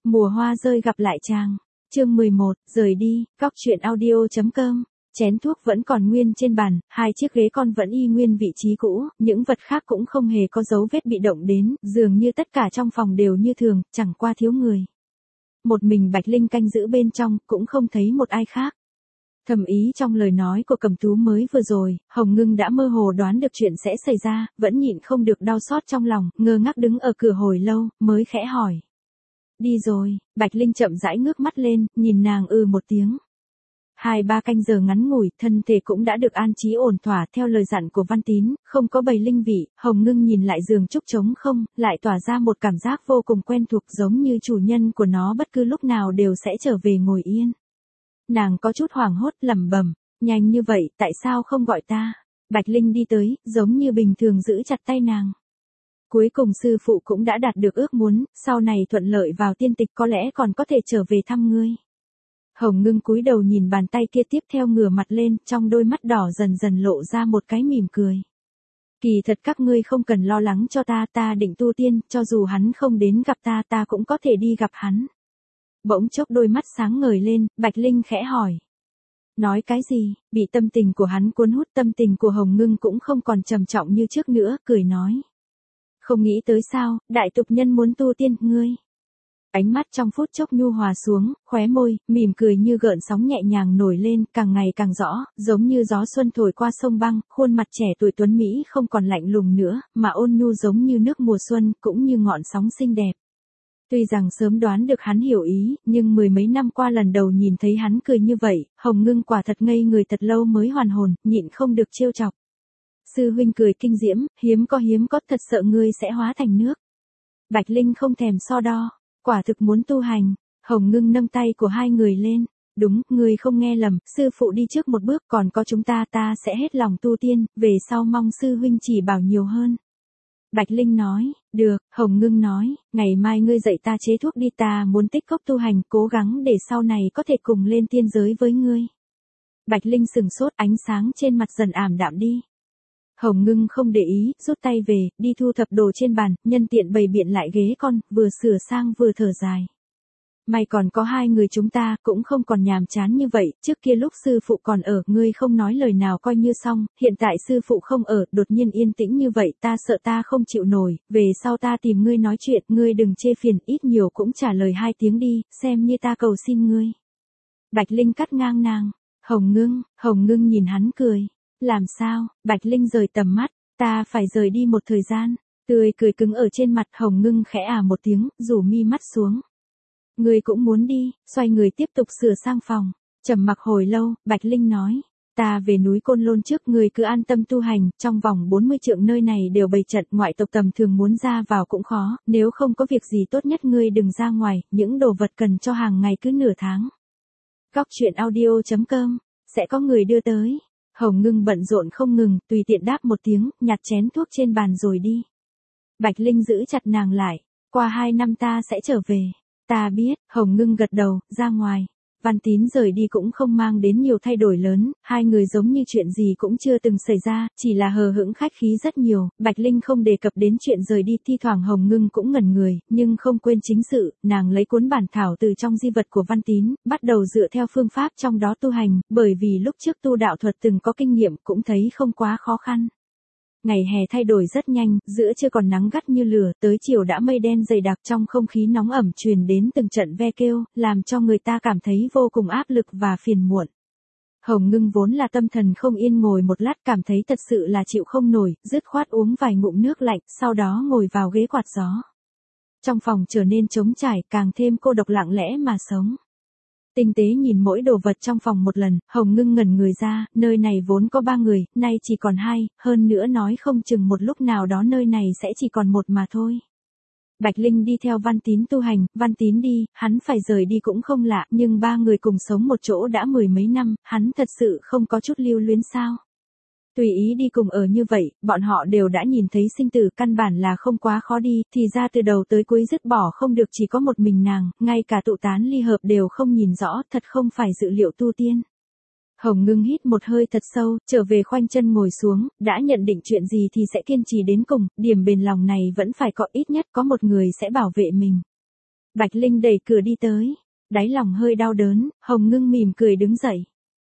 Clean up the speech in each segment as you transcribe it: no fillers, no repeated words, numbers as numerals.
Mùa hoa rơi gặp lại chàng. Chương 11, rời đi, góc truyện audio.com. Chén thuốc vẫn còn nguyên trên bàn, hai chiếc ghế con vẫn y nguyên vị trí cũ, những vật khác cũng không hề có dấu vết bị động đến, dường như tất cả trong phòng đều như thường, chẳng qua thiếu người. Một mình Bạch Linh canh giữ bên trong, cũng không thấy một ai khác. Thầm ý trong lời nói của Cẩm Tú mới vừa rồi, Hồng Ngưng đã mơ hồ đoán được chuyện sẽ xảy ra, vẫn nhịn không được đau xót trong lòng, ngơ ngác đứng ở cửa hồi lâu, mới khẽ hỏi. Đi rồi, Bạch Linh chậm rãi ngước mắt lên, nhìn nàng một tiếng. 2-3 canh giờ ngắn ngủi, thân thể cũng đã được an trí ổn thỏa theo lời dặn của Văn Tín, không có bầy linh vị, Hồng Ngưng nhìn lại giường trúc trống không, lại tỏa ra một cảm giác vô cùng quen thuộc giống như chủ nhân của nó bất cứ lúc nào đều sẽ trở về ngồi yên. Nàng có chút hoảng hốt lẩm bẩm, nhanh như vậy, tại sao không gọi ta? Bạch Linh đi tới, giống như bình thường giữ chặt tay nàng. Cuối cùng sư phụ cũng đã đạt được ước muốn, sau này thuận lợi vào tiên tịch có lẽ còn có thể trở về thăm ngươi. Hồng Ngưng cúi đầu nhìn bàn tay kia tiếp theo ngửa mặt lên, trong đôi mắt đỏ dần dần lộ ra một cái mỉm cười. Kỳ thật các ngươi không cần lo lắng cho ta, ta định tu tiên, cho dù hắn không đến gặp ta, ta cũng có thể đi gặp hắn. Bỗng chốc đôi mắt sáng ngời lên, Bạch Linh khẽ hỏi. Nói cái gì? Bị tâm tình của hắn cuốn hút, tâm tình của Hồng Ngưng cũng không còn trầm trọng như trước nữa, cười nói. Không nghĩ tới sao, đại tục nhân muốn tu tiên, ngươi. Ánh mắt trong phút chốc nhu hòa xuống, khóe môi, mỉm cười như gợn sóng nhẹ nhàng nổi lên, càng ngày càng rõ, giống như gió xuân thổi qua sông băng, khuôn mặt trẻ tuổi tuấn Mỹ không còn lạnh lùng nữa, mà ôn nhu giống như nước mùa xuân, cũng như ngọn sóng xinh đẹp. Tuy rằng sớm đoán được hắn hiểu ý, nhưng 10 mấy năm qua lần đầu nhìn thấy hắn cười như vậy, Hồng Ngưng quả thật ngây người thật lâu mới hoàn hồn, nhịn không được trêu chọc. Sư huynh cười kinh diễm, hiếm có thật sợ ngươi sẽ hóa thành nước. Bạch Linh không thèm so đo, quả thực muốn tu hành. Hồng Ngưng nâng tay của hai người lên. Đúng, ngươi không nghe lầm, sư phụ đi trước một bước, còn có chúng ta sẽ hết lòng tu tiên, về sau mong sư huynh chỉ bảo nhiều hơn. Bạch Linh nói, được. Hồng Ngưng nói, ngày mai ngươi dạy ta chế thuốc đi, ta muốn tích cốc tu hành, cố gắng để sau này có thể cùng lên tiên giới với ngươi. Bạch Linh sừng sốt, ánh sáng trên mặt dần ảm đạm đi. Hồng Ngưng không để ý, rút tay về, đi thu thập đồ trên bàn, nhân tiện bày biện lại ghế con, vừa sửa sang vừa thở dài. May còn có hai người chúng ta, cũng không còn nhàm chán như vậy, trước kia lúc sư phụ còn ở, ngươi không nói lời nào coi như xong, hiện tại sư phụ không ở, đột nhiên yên tĩnh như vậy, ta sợ ta không chịu nổi, về sau ta tìm ngươi nói chuyện, ngươi đừng chê phiền, ít nhiều cũng trả lời 2 tiếng đi, xem như ta cầu xin ngươi. Bạch Linh cắt ngang nàng, Hồng Ngưng nhìn hắn cười. Làm sao? Bạch Linh rời tầm mắt, ta phải rời đi một thời gian. Tươi cười cứng ở trên mặt, Hồng Ngưng khẽ một tiếng, rủ mi mắt xuống. Ngươi cũng muốn đi, xoay người tiếp tục sửa sang phòng. Trầm mặc hồi lâu, Bạch Linh nói. Ta về núi Côn Lôn trước, ngươi cứ an tâm tu hành, trong vòng 40 trượng nơi này đều bày trận, ngoại tộc tầm thường muốn ra vào cũng khó, nếu không có việc gì tốt nhất ngươi đừng ra ngoài, những đồ vật cần cho hàng ngày cứ nửa tháng. Góc truyện audio.com, sẽ có người đưa tới. Hồng Ngưng bận rộn không ngừng, tùy tiện đáp một tiếng, nhặt chén thuốc trên bàn rồi đi. Bạch Linh giữ chặt nàng lại, qua 2 năm ta sẽ trở về. Ta biết, Hồng Ngưng gật đầu, ra ngoài. Văn Tín rời đi cũng không mang đến nhiều thay đổi lớn, hai người giống như chuyện gì cũng chưa từng xảy ra, chỉ là hờ hững khách khí rất nhiều. Bạch Linh không đề cập đến chuyện rời đi, thi thoảng Hồng Ngưng cũng ngẩn người, nhưng không quên chính sự, nàng lấy cuốn bản thảo từ trong di vật của Văn Tín, bắt đầu dựa theo phương pháp trong đó tu hành, bởi vì lúc trước tu đạo thuật từng có kinh nghiệm, cũng thấy không quá khó khăn. Ngày hè thay đổi rất nhanh, giữa trưa còn nắng gắt như lửa, tới chiều đã mây đen dày đặc, trong không khí nóng ẩm truyền đến từng trận ve kêu, làm cho người ta cảm thấy vô cùng áp lực và phiền muộn. Hồng Ngưng vốn là tâm thần không yên, ngồi một lát cảm thấy thật sự là chịu không nổi, dứt khoát uống vài ngụm nước lạnh, sau đó ngồi vào ghế quạt gió. Trong phòng trở nên trống trải, càng thêm cô độc lặng lẽ mà sống. Tinh tế nhìn mỗi đồ vật trong phòng một lần, Hồng Ngưng ngẩn người ra, nơi này vốn có 3 người, nay chỉ còn 2, hơn nữa nói không chừng một lúc nào đó nơi này sẽ chỉ còn 1 mà thôi. Bạch Linh đi theo Văn Tín tu hành, Văn Tín đi, hắn phải rời đi cũng không lạ, nhưng 3 người cùng sống một chỗ đã 10 mấy năm, hắn thật sự không có chút lưu luyến sao. Tùy ý đi cùng ở như vậy, bọn họ đều đã nhìn thấy sinh tử, căn bản là không quá khó đi, thì ra từ đầu tới cuối dứt bỏ không được chỉ có một mình nàng, ngay cả tụ tán ly hợp đều không nhìn rõ, thật không phải dự liệu tu tiên. Hồng Ngưng hít một hơi thật sâu, trở về khoanh chân ngồi xuống, đã nhận định chuyện gì thì sẽ kiên trì đến cùng, điểm bền lòng này vẫn phải có, ít nhất có một người sẽ bảo vệ mình. Bạch Linh đẩy cửa đi tới. Đáy lòng hơi đau đớn, Hồng Ngưng mỉm cười đứng dậy.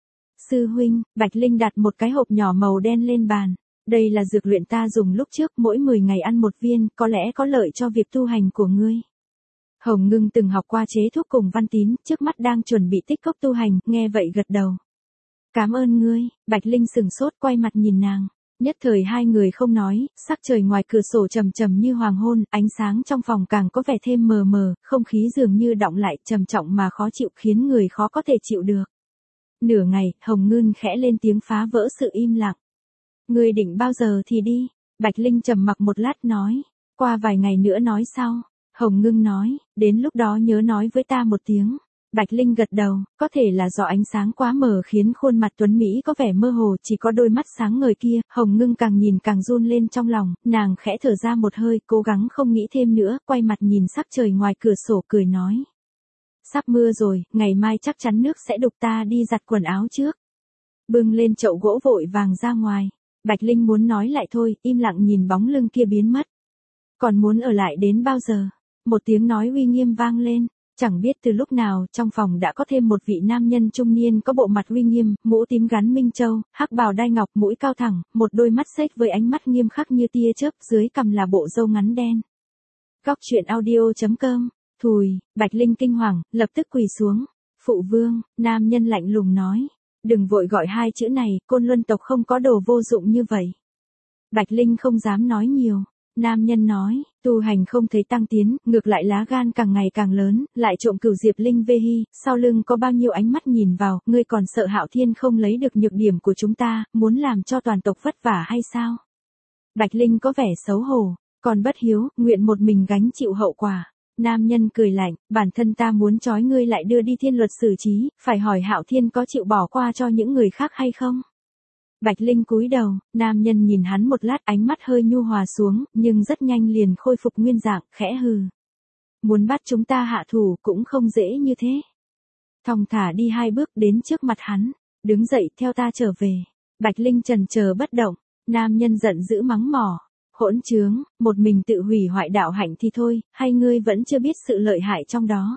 Sư huynh, Bạch Linh đặt một cái hộp nhỏ màu đen lên bàn. Đây là dược luyện ta dùng lúc trước, mỗi 10 ngày ăn một viên, có lẽ có lợi cho việc tu hành của ngươi. Hồng Ngưng từng học qua chế thuốc cùng Văn Tín, trước mắt đang chuẩn bị tích cốc tu hành, nghe vậy gật đầu. Cảm ơn ngươi, Bạch Linh sừng sốt quay mặt nhìn nàng. Nhất thời hai người không nói, sắc trời ngoài cửa sổ trầm trầm như hoàng hôn, ánh sáng trong phòng càng có vẻ thêm mờ mờ, không khí dường như đọng lại, trầm trọng mà khó chịu khiến người khó có thể chịu được. Nửa ngày, Hồng Ngưng khẽ lên tiếng phá vỡ sự im lặng. Ngươi định bao giờ thì đi? Bạch Linh trầm mặc một lát nói. Qua vài ngày nữa nói sau. Hồng Ngưng nói, đến lúc đó nhớ nói với ta một tiếng. Bạch Linh gật đầu, có thể là do ánh sáng quá mờ khiến khuôn mặt tuấn Mỹ có vẻ mơ hồ, chỉ có đôi mắt sáng ngời kia. Hồng Ngưng càng nhìn càng run lên trong lòng, nàng khẽ thở ra một hơi, cố gắng không nghĩ thêm nữa, quay mặt nhìn sắc trời ngoài cửa sổ cười nói. Sắp mưa rồi, ngày mai chắc chắn nước sẽ đục, ta đi giặt quần áo trước. Bưng lên chậu gỗ vội vàng ra ngoài. Bạch Linh muốn nói lại thôi, im lặng nhìn bóng lưng kia biến mất. Còn muốn ở lại đến bao giờ? Một tiếng nói uy nghiêm vang lên. Chẳng biết từ lúc nào, trong phòng đã có thêm một vị nam nhân trung niên có bộ mặt uy nghiêm, mũ tím gắn minh châu, hắc bào đai ngọc, mũi cao thẳng, một đôi mắt xếch với ánh mắt nghiêm khắc như tia chớp, dưới cằm là bộ râu ngắn đen. Góc truyện audio.com. Thùi, Bạch Linh kinh hoàng, lập tức quỳ xuống. Phụ vương, nam nhân lạnh lùng nói. Đừng vội gọi hai chữ này, Côn Luân tộc không có đồ vô dụng như vậy. Bạch Linh không dám nói nhiều. Nam nhân nói, tu hành không thấy tăng tiến, ngược lại lá gan càng ngày càng lớn, lại trộm cửu Diệp Linh Vê Hi, sau lưng có bao nhiêu ánh mắt nhìn vào, ngươi còn sợ Hạo Thiên không lấy được nhược điểm của chúng ta, muốn làm cho toàn tộc vất vả hay sao? Bạch Linh có vẻ xấu hổ, còn bất hiếu, nguyện một mình gánh chịu hậu quả. Nam nhân cười lạnh, bản thân ta muốn trói ngươi lại đưa đi thiên luật xử trí, phải hỏi Hạo Thiên có chịu bỏ qua cho những người khác hay không? Bạch Linh cúi đầu, nam nhân nhìn hắn một lát, ánh mắt hơi nhu hòa xuống, nhưng rất nhanh liền khôi phục nguyên dạng, khẽ hừ. Muốn bắt chúng ta hạ thủ cũng không dễ như thế. Thong thả đi hai bước đến trước mặt hắn, đứng dậy theo ta trở về. Bạch Linh chần chờ bất động, nam nhân giận dữ mắng mỏ. Hỗn trướng, một mình tự hủy hoại đạo hạnh thì thôi, hay ngươi vẫn chưa biết sự lợi hại trong đó.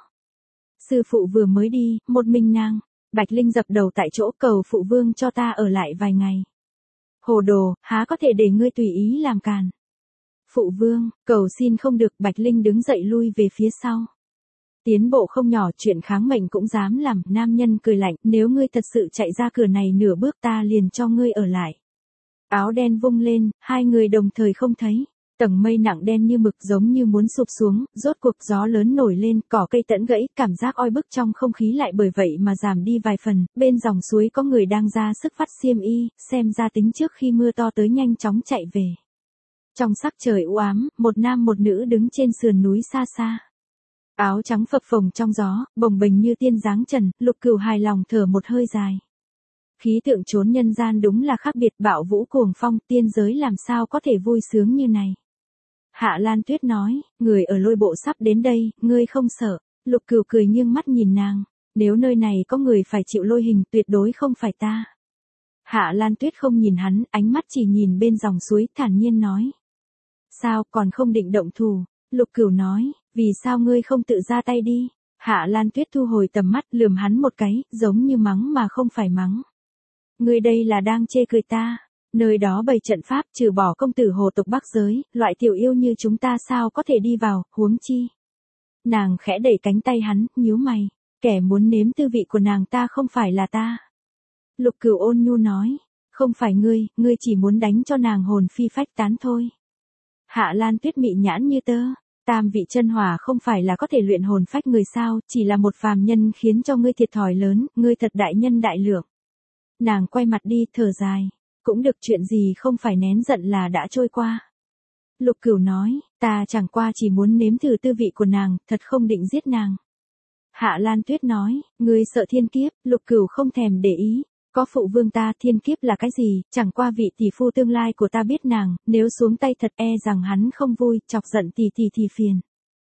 Sư phụ vừa mới đi, một mình nàng. Bạch Linh dập đầu tại chỗ, cầu phụ vương cho ta ở lại vài ngày. Hồ đồ, há có thể để ngươi tùy ý làm càn. Phụ vương, cầu xin không được. Bạch Linh đứng dậy lui về phía sau. Tiến bộ không nhỏ, chuyện kháng mệnh cũng dám làm. Nam nhân cười lạnh, nếu ngươi thật sự chạy ra cửa này nửa bước ta liền cho ngươi ở lại. Áo đen vung lên, hai người đồng thời không thấy. Tầng mây nặng đen như mực giống như muốn sụp xuống, rốt cuộc gió lớn nổi lên, cỏ cây tẫn gãy, cảm giác oi bức trong không khí lại bởi vậy mà giảm đi vài phần. Bên dòng suối có người đang ra sức vắt xiêm y, xem ra tính trước khi mưa to tới nhanh chóng chạy về. Trong sắc trời u ám, một nam một nữ đứng trên sườn núi xa xa. Áo trắng phập phồng trong gió, bồng bềnh như tiên dáng trần, Lục Cửu hài lòng thở một hơi dài. Khí tượng chốn nhân gian đúng là khác biệt, bạo vũ cuồng phong, tiên giới làm sao có thể vui sướng như này. Hạ Lan Tuyết nói, người ở lôi bộ sắp đến đây, ngươi không sợ. Lục Cửu cười nghiêng mắt nhìn nàng. Nếu nơi này có người phải chịu lôi hình, tuyệt đối không phải ta. Hạ Lan Tuyết không nhìn hắn, ánh mắt chỉ nhìn bên dòng suối, thản nhiên nói. Sao, còn không định động thủ? Lục Cửu nói, vì sao ngươi không tự ra tay đi? Hạ Lan Tuyết thu hồi tầm mắt, lườm hắn một cái, giống như mắng mà không phải mắng. Ngươi đây là đang chê cười ta. Nơi đó bày trận pháp, trừ bỏ công tử hồ tộc Bắc giới, loại tiểu yêu như chúng ta sao có thể đi vào, huống chi. Nàng khẽ đẩy cánh tay hắn, nhíu mày. Kẻ muốn nếm tư vị của nàng ta không phải là ta. Lục Cửu ôn nhu nói, không phải ngươi, ngươi chỉ muốn đánh cho nàng hồn phi phách tán thôi. Hạ Lan Tuyết mị nhãn như tơ, tam vị chân hỏa không phải là có thể luyện hồn phách người sao, chỉ là một phàm nhân khiến cho ngươi thiệt thòi lớn, ngươi thật đại nhân đại lượng. Nàng quay mặt đi, thở dài. Cũng được, chuyện gì không phải nén giận là đã trôi qua. Lục Cửu nói, ta chẳng qua chỉ muốn nếm thử tư vị của nàng, thật không định giết nàng. Hạ Lan Tuyết nói, ngươi sợ thiên kiếp, Lục Cửu không thèm để ý. Có phụ vương ta, thiên kiếp là cái gì, chẳng qua vị tỷ phu tương lai của ta biết nàng, nếu xuống tay thật e rằng hắn không vui, chọc giận tỷ tỷ thì phiền.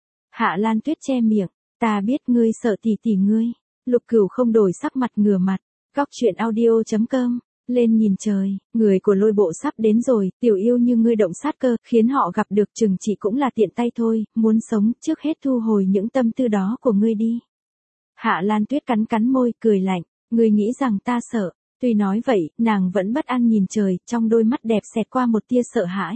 Hạ Lan Tuyết che miệng, ta biết ngươi sợ tỷ tỷ ngươi. Lục Cửu không đổi sắc mặt, ngửa mặt. Góc truyện audio.com Lên nhìn trời, người của lôi bộ sắp đến rồi, tiểu yêu như ngươi động sát cơ, khiến họ gặp được chừng chỉ cũng là tiện tay thôi, muốn sống, trước hết thu hồi những tâm tư đó của ngươi đi. Hạ Lan Tuyết cắn cắn môi, cười lạnh, ngươi nghĩ rằng ta sợ, tuy nói vậy, nàng vẫn bất an nhìn trời, trong đôi mắt đẹp xẹt qua một tia sợ hãi.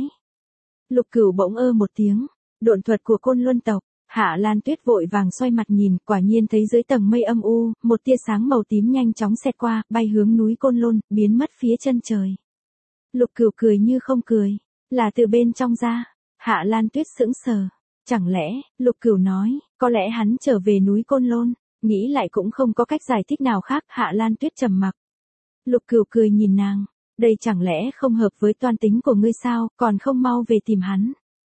Lục Cửu bỗng ơ một tiếng, độn thuật của Côn Luân tộc. Hạ Lan Tuyết vội vàng xoay mặt nhìn, quả nhiên thấy dưới tầng mây âm u, một tia sáng màu tím nhanh chóng xẹt qua, bay hướng núi Côn Lôn, biến mất phía chân trời. Lục Cửu cười như không cười, là từ bên trong ra. Hạ Lan Tuyết sững sờ, chẳng lẽ, Lục Cửu nói, có lẽ hắn trở về núi Côn Lôn, nghĩ lại cũng không có cách giải thích nào khác, Hạ Lan Tuyết trầm mặc. Lục Cửu cười nhìn nàng, đây chẳng lẽ không hợp với toan tính của ngươi sao, còn không mau về tìm hắn.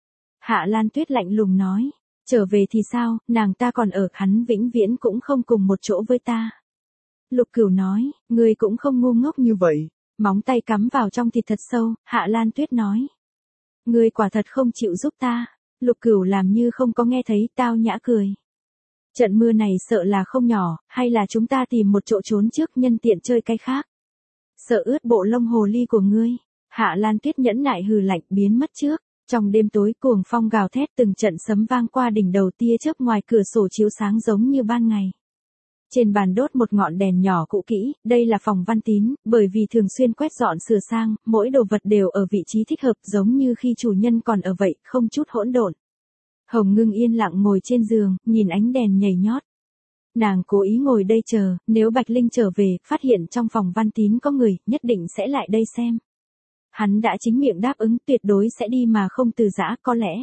Hạ Lan Tuyết lạnh lùng nói. Trở về thì sao, nàng ta còn ở, hắn vĩnh viễn cũng không cùng một chỗ với ta. Lục Cửu nói, ngươi cũng không ngu ngốc như vậy. Móng tay cắm vào trong thịt thật sâu, Hạ Lan Tuyết nói. Ngươi quả thật không chịu giúp ta. Lục Cửu làm như không có nghe thấy, tao nhã cười. Trận mưa này sợ là không nhỏ, hay là chúng ta tìm một chỗ trốn trước nhân tiện chơi cái khác. Sợ ướt bộ lông hồ ly của ngươi. Hạ Lan Tuyết nhẫn nại hừ lạnh biến mất trước. Trong đêm tối cuồng phong gào thét từng trận sấm vang qua đỉnh đầu tia chớp ngoài cửa sổ chiếu sáng giống như ban ngày. Trên bàn đốt một ngọn đèn nhỏ cũ kỹ, đây là phòng Văn Tín, bởi vì thường xuyên quét dọn sửa sang, mỗi đồ vật đều ở vị trí thích hợp giống như khi chủ nhân còn ở vậy, không chút hỗn độn. Hồng Ngưng yên lặng ngồi trên giường, nhìn ánh đèn nhảy nhót. Nàng cố ý ngồi đây chờ, nếu Bạch Linh trở về, phát hiện trong phòng Văn Tín có người, nhất định sẽ lại đây xem. Hắn đã chính miệng đáp ứng tuyệt đối sẽ đi mà không từ giã, có lẽ.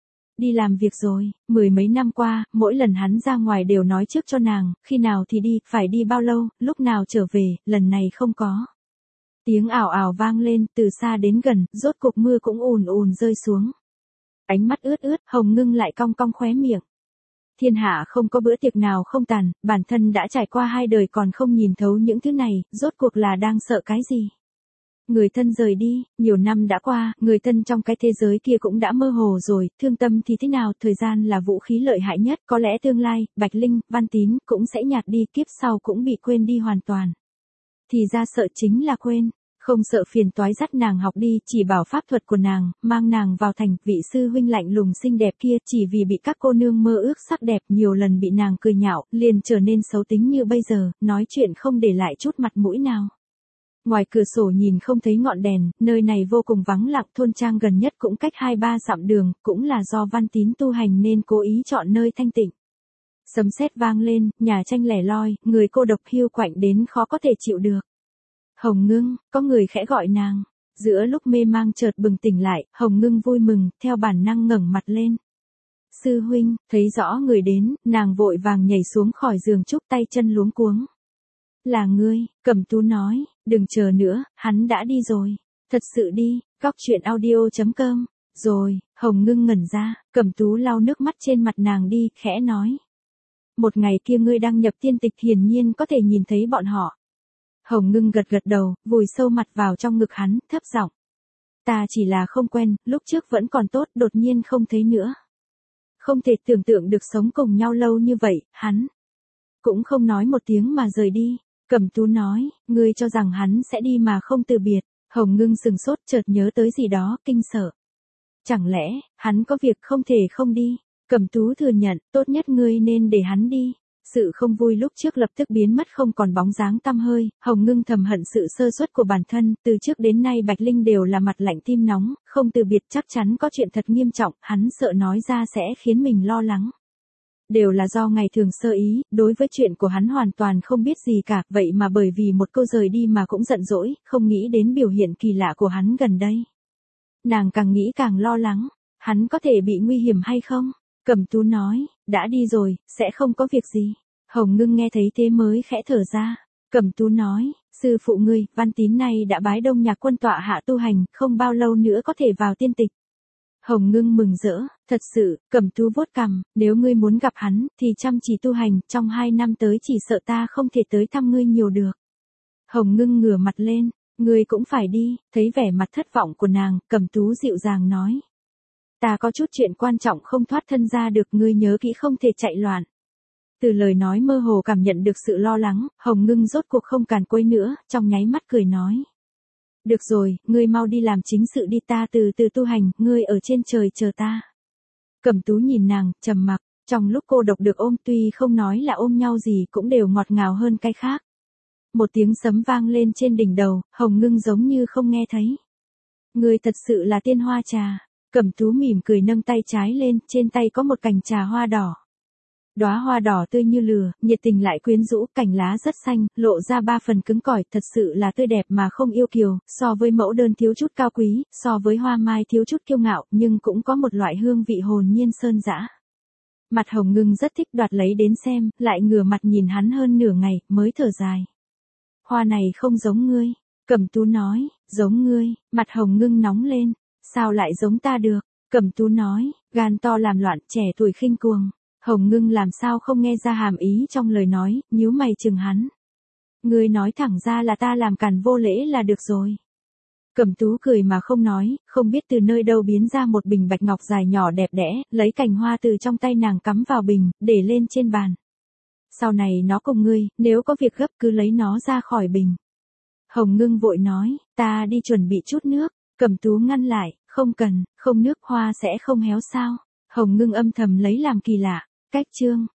Đi làm việc rồi, 10 mấy năm qua, mỗi lần hắn ra ngoài đều nói trước cho nàng, khi nào thì đi, phải đi bao lâu, lúc nào trở về, lần này không có. Tiếng ảo ảo vang lên, từ xa đến gần, rốt cục mưa cũng ùn ùn rơi xuống. Ánh mắt ướt ướt, Hồng Ngưng lại cong cong khóe miệng. Thiên hạ không có bữa tiệc nào không tàn, bản thân đã trải qua 2 đời còn không nhìn thấu những thứ này, rốt cuộc là đang sợ cái gì. Người thân rời đi, nhiều năm đã qua, người thân trong cái thế giới kia cũng đã mơ hồ rồi, thương tâm thì thế nào, thời gian là vũ khí lợi hại nhất, có lẽ tương lai, Bạch Linh, Văn Tín, cũng sẽ nhạt đi, kiếp sau cũng bị quên đi hoàn toàn. Thì ra sợ chính là quên, không sợ phiền toái dắt nàng học đi, chỉ bảo pháp thuật của nàng, mang nàng vào thành, vị sư huynh lạnh lùng xinh đẹp kia, chỉ vì bị các cô nương mơ ước sắc đẹp, nhiều lần bị nàng cười nhạo, liền trở nên xấu tính như bây giờ, nói chuyện không để lại chút mặt mũi nào. Ngoài cửa sổ nhìn không thấy ngọn đèn, nơi này vô cùng vắng lặng, thôn trang gần nhất cũng cách 2-3 dặm đường, cũng là do Văn Tín tu hành nên cố ý chọn nơi thanh tịnh. Sấm sét vang lên, nhà tranh lẻ loi, người cô độc hiu quạnh đến khó có thể chịu được. Hồng Ngưng, có người khẽ gọi nàng. Giữa lúc mê mang chợt bừng tỉnh lại, Hồng Ngưng vui mừng, theo bản năng ngẩng mặt lên. Sư huynh, thấy rõ người đến, nàng vội vàng nhảy xuống khỏi giường chúc tay chân luống cuống. Là ngươi, Cẩm Tú nói, đừng chờ nữa, hắn đã đi rồi. Thật sự đi, góc chuyện audio.com. Rồi, Hồng Ngưng ngẩn ra, Cẩm Tú lau nước mắt trên mặt nàng đi, khẽ nói. Một ngày kia ngươi đăng nhập tiên tịch hiển nhiên có thể nhìn thấy bọn họ. Hồng Ngưng gật gật đầu, vùi sâu mặt vào trong ngực hắn, thấp giọng. Ta chỉ là không quen, lúc trước vẫn còn tốt, đột nhiên không thấy nữa. Không thể tưởng tượng được sống cùng nhau lâu như vậy, hắn cũng không nói một tiếng mà rời đi. Cẩm Tú nói, ngươi cho rằng hắn sẽ đi mà không từ biệt. Hồng Ngưng sừng sốt chợt nhớ tới gì đó, kinh sợ. Chẳng lẽ, hắn có việc không thể không đi? Cẩm Tú thừa nhận, tốt nhất ngươi nên để hắn đi. Sự không vui lúc trước lập tức biến mất không còn bóng dáng tăm hơi, Hồng Ngưng thầm hận sự sơ suất của bản thân, từ trước đến nay Bạch Linh đều là mặt lạnh tim nóng, không từ biệt chắc chắn có chuyện thật nghiêm trọng, hắn sợ nói ra sẽ khiến mình lo lắng. Đều là do ngày thường sơ ý, đối với chuyện của hắn hoàn toàn không biết gì cả, vậy mà bởi vì một câu rời đi mà cũng giận dỗi, không nghĩ đến biểu hiện kỳ lạ của hắn gần đây. Nàng càng nghĩ càng lo lắng, hắn có thể bị nguy hiểm hay không? Cẩm Tú nói, đã đi rồi, sẽ không có việc gì. Hồng Ngưng nghe thấy thế mới khẽ thở ra. Cẩm Tú nói, sư phụ ngươi, Văn Tín này đã bái Đông Nhạc quân tọa hạ tu hành, không bao lâu nữa có thể vào tiên tịch. Hồng Ngưng mừng rỡ, thật sự, Cẩm Tú vuốt cằm, nếu ngươi muốn gặp hắn, thì chăm chỉ tu hành, trong 2 năm tới chỉ sợ ta không thể tới thăm ngươi nhiều được. Hồng Ngưng ngửa mặt lên, ngươi cũng phải đi, thấy vẻ mặt thất vọng của nàng, Cẩm Tú dịu dàng nói. Ta có chút chuyện quan trọng không thoát thân ra được, ngươi nhớ kỹ không thể chạy loạn. Từ lời nói mơ hồ cảm nhận được sự lo lắng, Hồng Ngưng rốt cuộc không càn quấy nữa, trong nháy mắt cười nói. Được rồi, ngươi mau đi làm chính sự đi, ta từ từ tu hành, ngươi ở trên trời chờ ta. Cẩm Tú nhìn nàng, trầm mặc, trong lúc cô độc được ôm tuy không nói là ôm nhau gì cũng đều ngọt ngào hơn cái khác. Một tiếng sấm vang lên trên đỉnh đầu, Hồng Ngưng giống như không nghe thấy. Ngươi thật sự là tiên hoa trà. Cẩm Tú mỉm cười nâng tay trái lên, trên tay có một cành trà hoa đỏ. Đóa hoa đỏ tươi như lửa, nhiệt tình lại quyến rũ, cành lá rất xanh, lộ ra 3 phần cứng cỏi, thật sự là tươi đẹp mà không yêu kiều, so với mẫu đơn thiếu chút cao quý, so với hoa mai thiếu chút kiêu ngạo, nhưng cũng có một loại hương vị hồn nhiên sơn dã. Mặt Hồng Ngưng rất thích, đoạt lấy đến xem, lại ngửa mặt nhìn hắn hơn nửa ngày, mới thở dài. Hoa này không giống ngươi. Cẩm Tú nói, giống ngươi. Mặt Hồng Ngưng nóng lên. Sao lại giống ta được? Cẩm Tú nói, gan to làm loạn, trẻ tuổi khinh cuồng. Hồng Ngưng làm sao không nghe ra hàm ý trong lời nói, nhíu mày chừng hắn. Ngươi nói thẳng ra là ta làm càn vô lễ là được rồi. Cẩm Tú cười mà không nói, không biết từ nơi đâu biến ra một bình bạch ngọc dài nhỏ đẹp đẽ, lấy cành hoa từ trong tay nàng cắm vào bình, để lên trên bàn. Sau này nó cùng ngươi, nếu có việc gấp cứ lấy nó ra khỏi bình. Hồng Ngưng vội nói, ta đi chuẩn bị chút nước. Cẩm Tú ngăn lại, không cần, không nước hoa sẽ không héo sao. Hồng Ngưng âm thầm lấy làm kỳ lạ. Cách chương